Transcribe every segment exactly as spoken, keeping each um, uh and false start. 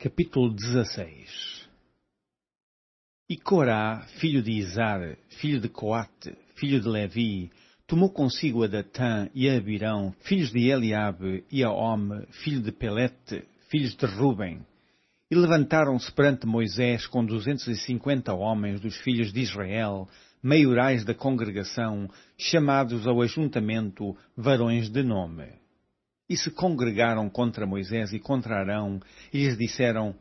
Capítulo dezasseis. E Corá, filho de Izar, filho de Coate, filho de Levi, tomou consigo a Datã e a Abirão, filhos de Eliabe, e a Ome, filho de Pelete, filhos de Ruben. E levantaram-se perante Moisés com duzentos e cinquenta homens dos filhos de Israel, maiorais da congregação, chamados ao ajuntamento, varões de nome. E se congregaram contra Moisés e contra Arão, e lhes disseram: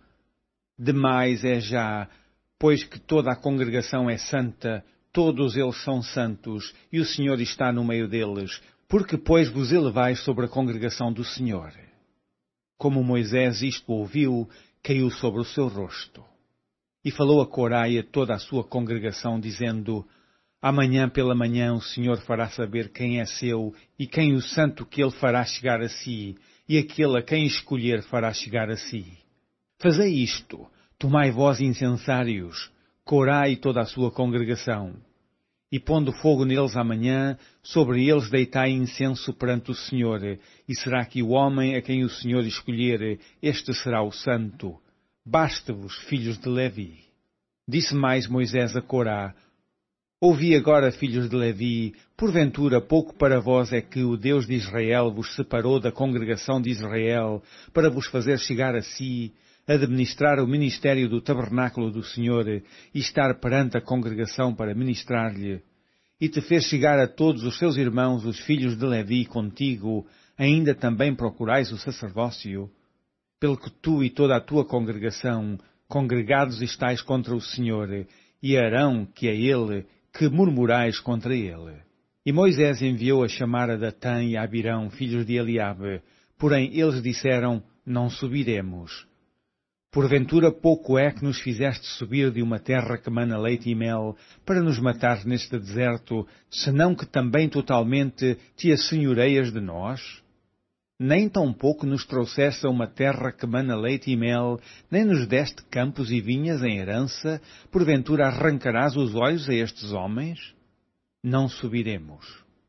Demais é já, pois que toda a congregação é santa, todos eles são santos, e o Senhor está no meio deles, porque pois vos elevais sobre a congregação do Senhor. Como Moisés isto ouviu, caiu sobre o seu rosto. E falou a Corá e a toda a sua congregação, dizendo: Amanhã pela manhã o Senhor fará saber quem é seu e quem o santo que ele fará chegar a si, e aquele a quem escolher fará chegar a si. Fazei isto, tomai vós incensários, Corá e toda a sua congregação. E pondo fogo neles amanhã, sobre eles deitai incenso perante o Senhor, e será que o homem a quem o Senhor escolher, este será o santo. Basta-vos, filhos de Levi. Disse mais Moisés a Corá: Ouvi agora, filhos de Levi, porventura pouco para vós é que o Deus de Israel vos separou da congregação de Israel, para vos fazer chegar a si, administrar o ministério do tabernáculo do Senhor, e estar perante a congregação para ministrar-lhe, e te fez chegar a todos os seus irmãos, os filhos de Levi, contigo, ainda também procurais o sacerdócio, pelo que tu e toda a tua congregação, congregados estáis contra o Senhor, e Arão, que é ele, que murmurais contra ele. E Moisés enviou a chamar a Datã e a Abirão, filhos de Eliabe, porém eles disseram: Não subiremos. Porventura pouco é que nos fizeste subir de uma terra que mana leite e mel, para nos matar neste deserto, senão que também totalmente te assenhoreias de nós? Nem tampouco nos trouxeste a uma terra que mana leite e mel, nem nos deste campos e vinhas em herança, porventura arrancarás os olhos a estes homens? Não subiremos.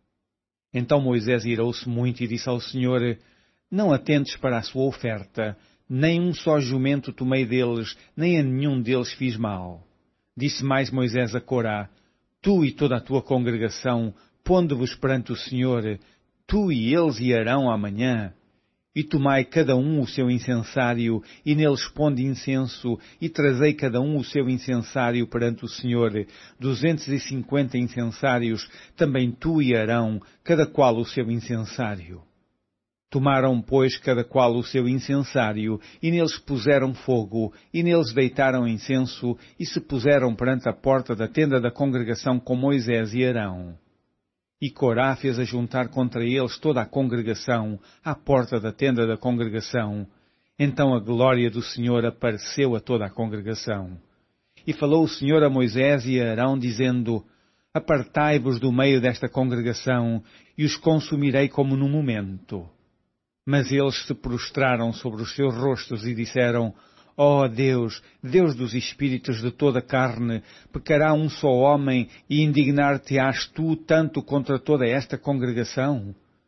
Então Moisés irou-se muito e disse ao Senhor: Não atentes para a sua oferta, nem um só jumento tomei deles, nem a nenhum deles fiz mal. Disse mais Moisés a Corá: Tu e toda a tua congregação, pondo-vos perante o Senhor, tu e eles irão amanhã, e tomai cada um o seu incensário, e neles ponde incenso, e trazei cada um o seu incensário perante o Senhor, duzentos e cinquenta incensários, também tu e Arão, cada qual o seu incensário. Tomaram, pois, cada qual o seu incensário, e neles puseram fogo, e neles deitaram incenso, e se puseram perante a porta da tenda da congregação com Moisés e Arão. E Corá fez ajuntar contra eles toda a congregação, à porta da tenda da congregação. Então a glória do Senhor apareceu a toda a congregação. E falou o Senhor a Moisés e a Arão, dizendo: Apartai-vos do meio desta congregação, e os consumirei como num momento. Mas eles se prostraram sobre os seus rostos e disseram: Ó Deus, Deus dos espíritos de toda a carne, pecará um só homem e indignar-te-ás tu tanto contra toda esta congregação?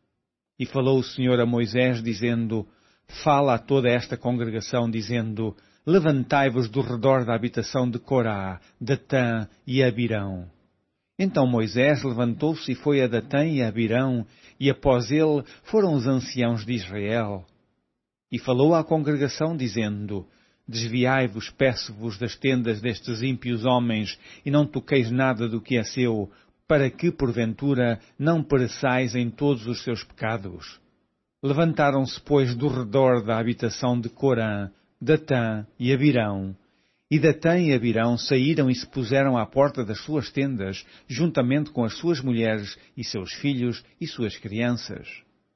E falou o Senhor a Moisés, dizendo: Fala a toda esta congregação, dizendo: Levantai-vos do redor da habitação de Corá, Datã e Abirão. Então Moisés levantou-se e foi a Datã e a Abirão, e após ele foram os anciãos de Israel. E falou à congregação, dizendo: Desviai-vos, peço-vos, das tendas destes ímpios homens, e não toqueis nada do que é seu, para que, porventura, não pereçais em todos os seus pecados. Levantaram-se, pois, do redor da habitação de Corã, Datã e Abirão. E Datã e Abirão saíram e se puseram à porta das suas tendas, juntamente com as suas mulheres e seus filhos e suas crianças.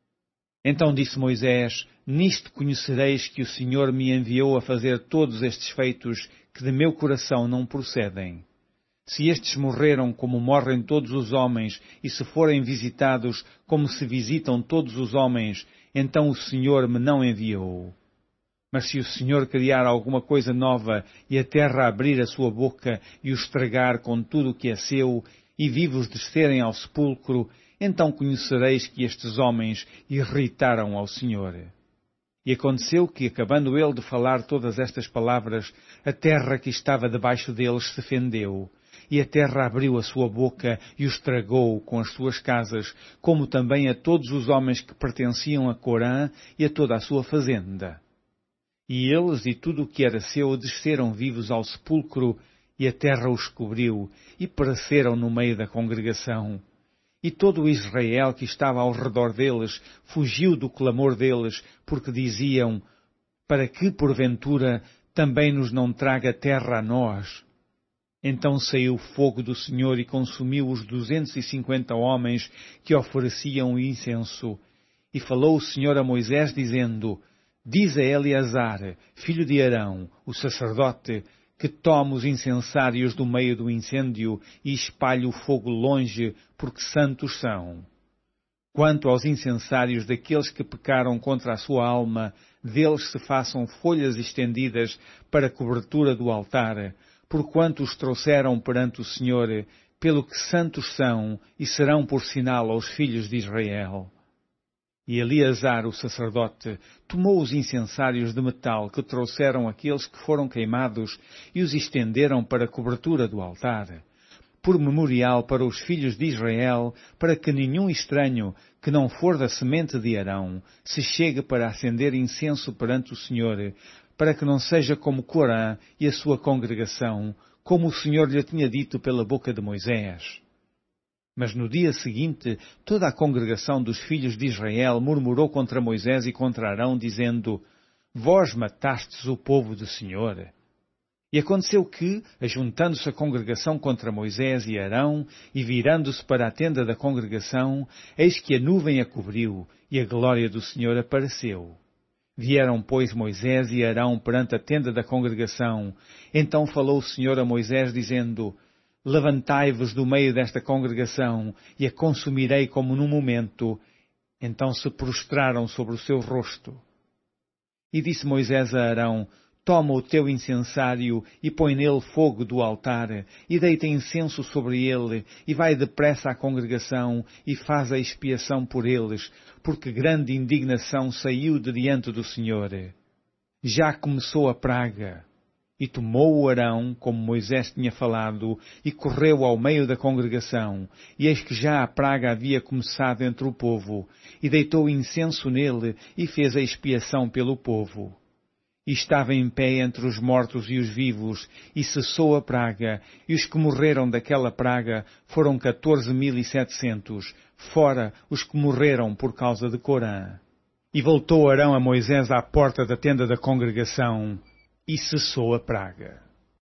Então disse Moisés: Nisto conhecereis que o Senhor me enviou a fazer todos estes feitos que de meu coração não procedem. Se estes morreram como morrem todos os homens, e se forem visitados como se visitam todos os homens, então o Senhor me não enviou. Mas se o Senhor criar alguma coisa nova, e a terra abrir a sua boca, e o estragar com tudo o que é seu, e vivos descerem ao sepulcro, então conhecereis que estes homens irritaram ao Senhor. E aconteceu que, acabando ele de falar todas estas palavras, a terra que estava debaixo deles se fendeu, e a terra abriu a sua boca e os tragou com as suas casas, como também a todos os homens que pertenciam a Corã e a toda a sua fazenda. E eles e tudo o que era seu desceram vivos ao sepulcro, e a terra os cobriu, e pereceram no meio da congregação. E todo o Israel que estava ao redor deles fugiu do clamor deles, porque diziam: para que, porventura, também nos não traga terra a nós? Então saiu fogo do Senhor e consumiu os duzentos e cinquenta homens que ofereciam o incenso. E falou o Senhor a Moisés, dizendo: diz a Eleazar, filho de Arão, o sacerdote, que tome os incensários do meio do incêndio e espalhe o fogo longe, porque santos são. Quanto aos incensários daqueles que pecaram contra a sua alma, deles se façam folhas estendidas para cobertura do altar, porquanto os trouxeram perante o Senhor, pelo que santos são e serão por sinal aos filhos de Israel. E Eleazar, o sacerdote, tomou os incensários de metal que trouxeram aqueles que foram queimados e os estenderam para a cobertura do altar, por memorial para os filhos de Israel, para que nenhum estranho, que não for da semente de Arão, se chegue para acender incenso perante o Senhor, para que não seja como Corã e a sua congregação, como o Senhor lhe tinha dito pela boca de Moisés. Mas no dia seguinte, toda a congregação dos filhos de Israel murmurou contra Moisés e contra Arão, dizendo: vós matastes o povo do Senhor. E aconteceu que, ajuntando-se a congregação contra Moisés e Arão, e virando-se para a tenda da congregação, eis que a nuvem a cobriu, e a glória do Senhor apareceu. Vieram, pois, Moisés e Arão perante a tenda da congregação. Então falou o Senhor a Moisés, dizendo: levantai-vos do meio desta congregação, e a consumirei como num momento. Então se prostraram sobre o seu rosto. E disse Moisés a Arão: toma o teu incensário, e põe nele fogo do altar, e deita incenso sobre ele, e vai depressa à congregação, e faz a expiação por eles, porque grande indignação saiu de diante do Senhor. Já começou a praga. E tomou o Arão, como Moisés tinha falado, e correu ao meio da congregação, e eis que já a praga havia começado entre o povo, e deitou incenso nele, e fez a expiação pelo povo. E estava em pé entre os mortos e os vivos, e cessou a praga, e os que morreram daquela praga foram quatorze mil e setecentos, fora os que morreram por causa de Corã. E voltou Arão a Moisés à porta da tenda da congregação, e cessou a praga.